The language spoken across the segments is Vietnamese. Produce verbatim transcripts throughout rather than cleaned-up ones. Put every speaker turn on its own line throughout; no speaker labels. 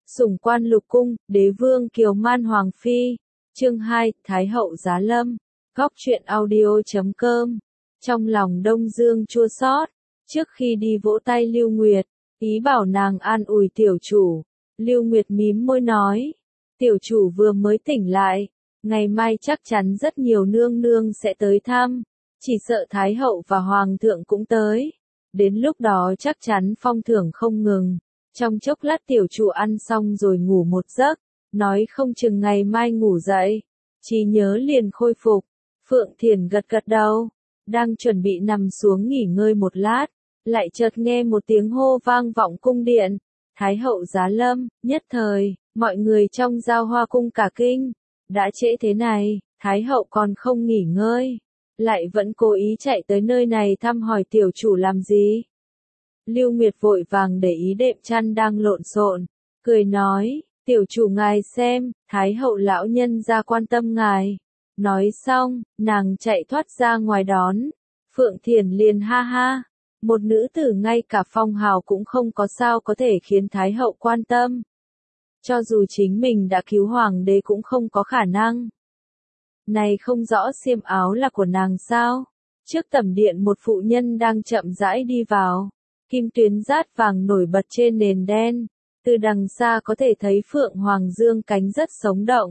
Sủng quan lục cung, đế vương kiều man hoàng phi. Chương hai, Thái hậu giá lâm. Góc truyện audio chấm com. Trong lòng Đông Dương chua xót, trước khi đi vỗ tay Lưu Nguyệt, ý bảo nàng an ủi tiểu chủ. Lưu Nguyệt mím môi nói, tiểu chủ vừa mới tỉnh lại, ngày mai chắc chắn rất nhiều nương nương sẽ tới thăm, chỉ sợ Thái hậu và Hoàng thượng cũng tới. Đến lúc đó chắc chắn phong thưởng không ngừng. Trong chốc lát tiểu chủ ăn xong rồi ngủ một giấc, nói không chừng ngày mai ngủ dậy, trí nhớ liền khôi phục. Phượng Thiền gật gật đầu, đang chuẩn bị nằm xuống nghỉ ngơi một lát, lại chợt nghe một tiếng hô vang vọng cung điện, Thái hậu giá lâm. Nhất thời, mọi người trong Giao Hoa cung cả kinh, đã trễ thế này, Thái hậu còn không nghỉ ngơi, lại vẫn cố ý chạy tới nơi này thăm hỏi tiểu chủ làm gì? Lưu Nguyệt vội vàng để ý đệm chăn đang lộn xộn, cười nói, tiểu chủ ngài xem, Thái hậu lão nhân ra quan tâm ngài. Nói xong, nàng chạy thoát ra ngoài đón. Phượng Thiền liền ha ha, một nữ tử ngay cả phong hào cũng không có sao có thể khiến Thái hậu quan tâm. Cho dù chính mình đã cứu hoàng đế cũng không có khả năng. Này không rõ xiêm áo là của nàng sao? Trước tẩm điện một phụ nhân đang chậm rãi đi vào. Kim tuyến rát vàng nổi bật trên nền đen, từ đằng xa có thể thấy phượng hoàng dương cánh rất sống động.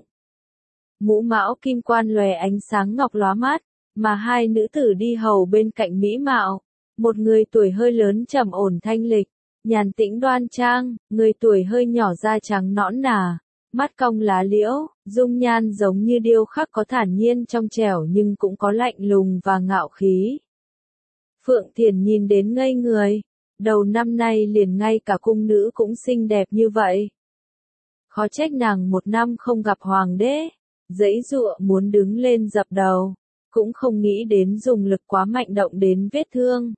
Mũ mão kim quan lòe ánh sáng ngọc lóa mắt, mà hai nữ tử đi hầu bên cạnh mỹ mạo. Một người tuổi hơi lớn trầm ổn thanh lịch, nhàn tĩnh đoan trang, người tuổi hơi nhỏ da trắng nõn nà, mắt cong lá liễu, dung nhan giống như điêu khắc có thản nhiên trong trẻo nhưng cũng có lạnh lùng và ngạo khí. Phượng Thiền nhìn đến ngây người. Đầu năm nay liền ngay cả cung nữ cũng xinh đẹp như vậy. Khó trách nàng một năm không gặp hoàng đế, giãy giụa muốn đứng lên dập đầu, cũng không nghĩ đến dùng lực quá mạnh động đến vết thương.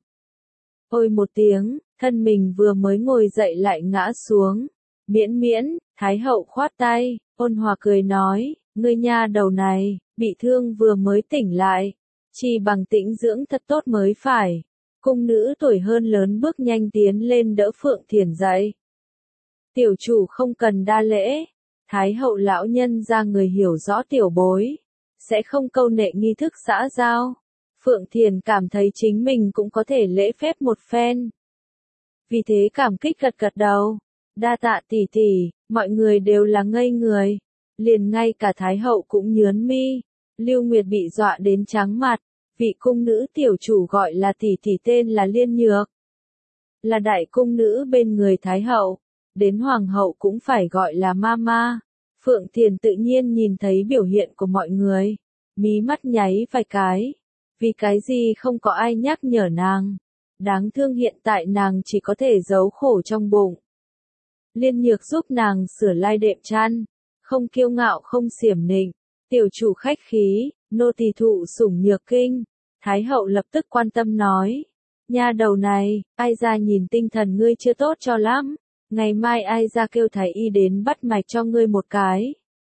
Ôi một tiếng, thân mình vừa mới ngồi dậy lại ngã xuống. Miễn miễn, Thái hậu khoát tay, ôn hòa cười nói, ngươi nha đầu này, bị thương vừa mới tỉnh lại, chỉ bằng tĩnh dưỡng thật tốt mới phải. Cung nữ tuổi hơn lớn bước nhanh tiến lên đỡ Phượng Thiền dậy. Tiểu chủ không cần đa lễ, Thái hậu lão nhân ra người hiểu rõ tiểu bối, sẽ không câu nệ nghi thức xã giao. Phượng Thiền cảm thấy chính mình cũng có thể lễ phép một phen. Vì thế cảm kích gật gật đầu, đa tạ tỷ tỷ, mọi người đều là ngây người, liền ngay cả Thái hậu cũng nhớn mi. Lưu Nguyệt bị dọa đến trắng mặt. Vị cung nữ tiểu chủ gọi là tỷ tỷ tên là Liên Nhược, là đại cung nữ bên người Thái hậu, đến hoàng hậu cũng phải gọi là mama. Phượng Thiền tự nhiên nhìn thấy biểu hiện của mọi người, mí mắt nháy vài cái, vì cái gì không có ai nhắc nhở nàng, đáng thương hiện tại nàng chỉ có thể giấu khổ trong bụng. Liên Nhược giúp nàng sửa lai đệm chăn, không kiêu ngạo không xiểm nịnh, tiểu chủ khách khí. Nô tỳ thụ sủng nhược kinh. Thái hậu lập tức quan tâm nói, nha đầu này, ai ra nhìn tinh thần ngươi chưa tốt cho lắm, ngày mai ai ra kêu thái y đến bắt mạch cho ngươi một cái.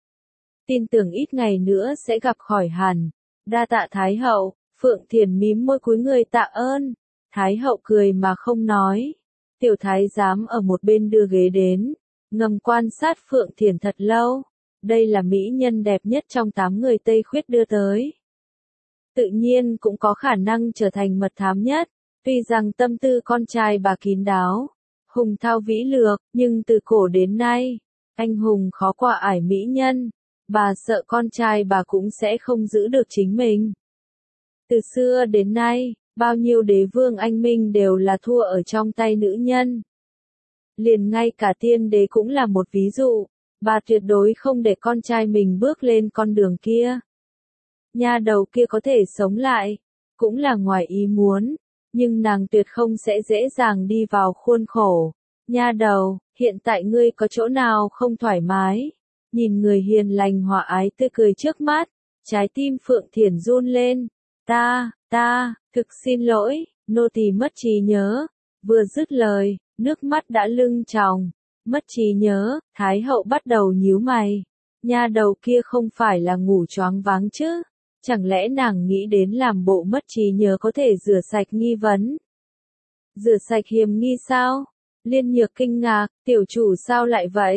Tin tưởng ít ngày nữa sẽ gặp khỏi hẳn. Đa tạ Thái hậu. Phượng Thiền mím môi cúi người tạ ơn. Thái hậu cười mà không nói. Tiểu thái giám ở một bên đưa ghế đến, ngầm quan sát Phượng Thiền thật lâu. Đây là mỹ nhân đẹp nhất trong tám người Tây Khuyết đưa tới. Tự nhiên cũng có khả năng trở thành mật thám nhất, tuy rằng tâm tư con trai bà kín đáo, hùng thao vĩ lược, nhưng từ cổ đến nay, anh hùng khó qua ải mỹ nhân, bà sợ con trai bà cũng sẽ không giữ được chính mình. Từ xưa đến nay, bao nhiêu đế vương anh minh đều là thua ở trong tay nữ nhân. Liền ngay cả tiên đế cũng là một ví dụ. Bà tuyệt đối không để con trai mình bước lên con đường kia. Nha đầu kia có thể sống lại, cũng là ngoài ý muốn, nhưng nàng tuyệt không sẽ dễ dàng đi vào khuôn khổ. Nha đầu, hiện tại ngươi có chỗ nào không thoải mái? Nhìn người hiền lành hòa ái tươi cười trước mắt, trái tim Phượng Thiền run lên. Ta, ta, thực xin lỗi, nô tỳ mất trí nhớ. Vừa dứt lời, nước mắt đã lưng tròng. Mất trí nhớ, Thái hậu bắt đầu nhíu mày. Nha đầu kia không phải là ngủ choáng váng chứ? Chẳng lẽ nàng nghĩ đến làm bộ mất trí nhớ có thể rửa sạch nghi vấn? Rửa sạch hiềm nghi sao? Liên Nhược kinh ngạc, tiểu chủ sao lại vậy?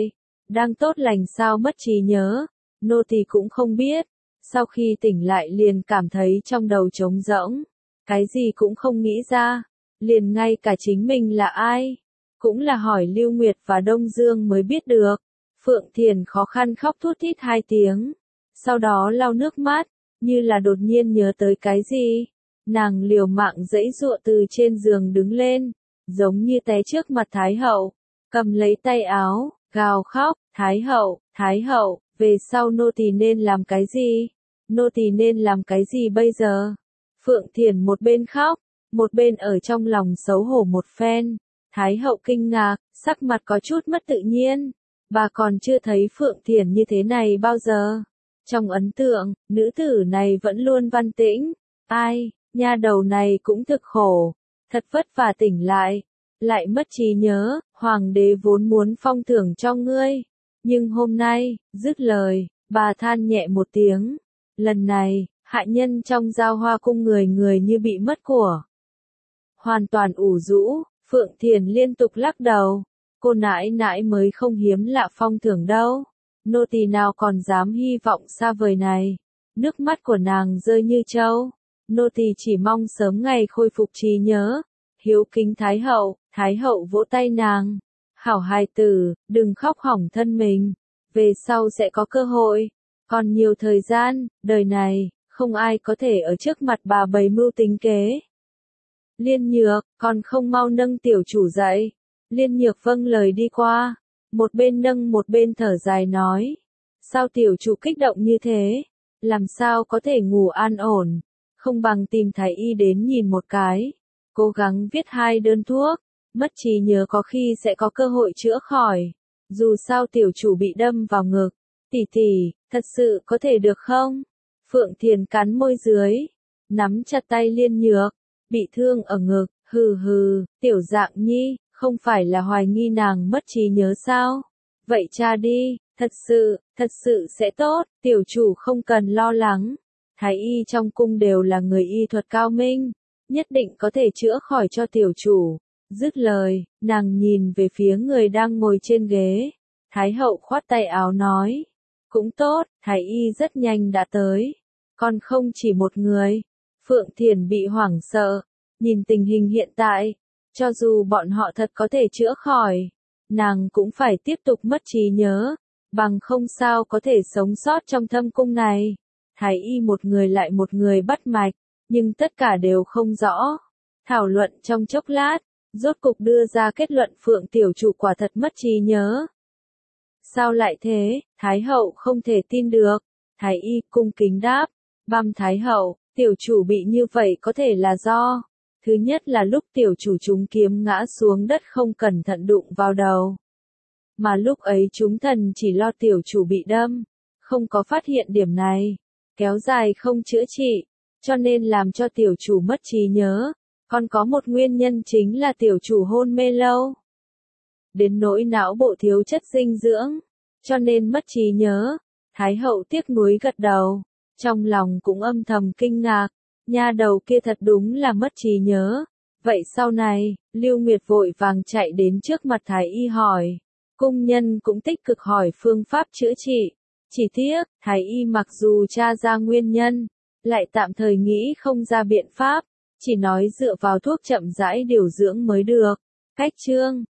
đang tốt lành sao mất trí nhớ, nô tỳ cũng không biết. Sau khi tỉnh lại liền cảm thấy trong đầu trống rỗng, cái gì cũng không nghĩ ra, liền ngay cả chính mình là ai, cũng là hỏi Lưu Nguyệt và Đông Dương mới biết được. Phượng Thiền khó khăn khóc thút thít hai tiếng, sau đó lau nước mắt, như là đột nhiên nhớ tới cái gì. Nàng liều mạng giãy giụa từ trên giường đứng lên, giống như té trước mặt Thái hậu, cầm lấy tay áo, gào khóc, Thái hậu, Thái hậu, về sau nô tỳ nên làm cái gì? Nô tỳ nên làm cái gì bây giờ? Phượng Thiền một bên khóc, một bên ở trong lòng xấu hổ một phen. Thái hậu kinh ngạc, sắc mặt có chút mất tự nhiên. Bà còn chưa thấy Phượng Thiền như thế này bao giờ. Trong ấn tượng, nữ tử này vẫn luôn văn tĩnh. Ai, nha đầu này cũng thực khổ. Thật vất vả tỉnh lại. Lại mất trí nhớ, hoàng đế vốn muốn phong thưởng cho ngươi. Nhưng hôm nay, dứt lời, bà than nhẹ một tiếng. Lần này, hạ nhân trong giao hoa cung người người như bị mất của. Hoàn toàn ủ rũ, Phượng Thiền liên tục lắc đầu. Cô nãi nãi mới không hiếm lạ phong thưởng đâu. Nô tỳ nào còn dám hy vọng xa vời này. Nước mắt của nàng rơi như trâu. Nô tỳ chỉ mong sớm ngày khôi phục trí nhớ. Hiếu kính Thái hậu, Thái hậu vỗ tay nàng. Hảo hài tử, đừng khóc hỏng thân mình. Về sau sẽ có cơ hội. Còn nhiều thời gian, đời này, không ai có thể ở trước mặt bà bày mưu tính kế. Liên Nhược, còn không mau nâng tiểu chủ dậy. Liên Nhược vâng lời đi qua. Một bên nâng một bên thở dài nói. Sao tiểu chủ kích động như thế? Làm sao có thể ngủ an ổn? Không bằng tìm thái y đến nhìn một cái. Cố gắng viết hai đơn thuốc. Mất trí nhớ có khi sẽ có cơ hội chữa khỏi. Dù sao tiểu chủ bị đâm vào ngực. Tỷ tỷ, thật sự có thể được không? Phượng Thiền cắn môi dưới. Nắm chặt tay Liên Nhược. Bị thương ở ngực, hừ hừ, tiểu dạng nhi, không phải là hoài nghi nàng mất trí nhớ sao? Vậy cha đi, thật sự, thật sự sẽ tốt, tiểu chủ không cần lo lắng. Thái y trong cung đều là người y thuật cao minh, nhất định có thể chữa khỏi cho tiểu chủ. Dứt lời, nàng nhìn về phía người đang ngồi trên ghế. Thái hậu khoát tay áo nói. Cũng tốt, thái y rất nhanh đã tới. Còn không chỉ một người. Phượng Thiền bị hoảng sợ. Nhìn tình hình hiện tại. Cho dù bọn họ thật có thể chữa khỏi. Nàng cũng phải tiếp tục mất trí nhớ. Bằng không sao có thể sống sót trong thâm cung này. Thái y một người lại một người bắt mạch. Nhưng tất cả đều không rõ. Thảo luận trong chốc lát. Rốt cục đưa ra kết luận Phượng tiểu chủ quả thật mất trí nhớ. Sao lại thế? Thái hậu không thể tin được. Thái y cung kính đáp. Băm Thái hậu, tiểu chủ bị như vậy có thể là do. Thứ nhất là lúc tiểu chủ trúng kiếm ngã xuống đất không cẩn thận đụng vào đầu. Mà lúc ấy chúng thần chỉ lo tiểu chủ bị đâm. Không có phát hiện điểm này. Kéo dài không chữa trị. Cho nên làm cho tiểu chủ mất trí nhớ. Còn có một nguyên nhân chính là tiểu chủ hôn mê lâu. Đến nỗi não bộ thiếu chất dinh dưỡng. Cho nên mất trí nhớ. Thái hậu tiếc nuối gật đầu. Trong lòng cũng âm thầm kinh ngạc. Nha đầu kia thật đúng là mất trí nhớ. Vậy sau này, Lưu Nguyệt vội vàng chạy đến trước mặt Thái y hỏi. Cung nhân cũng tích cực hỏi phương pháp chữa trị. Chỉ tiếc, Thái y mặc dù tra ra nguyên nhân, lại tạm thời nghĩ không ra biện pháp. Chỉ nói dựa vào thuốc chậm rãi điều dưỡng mới được. Cách chương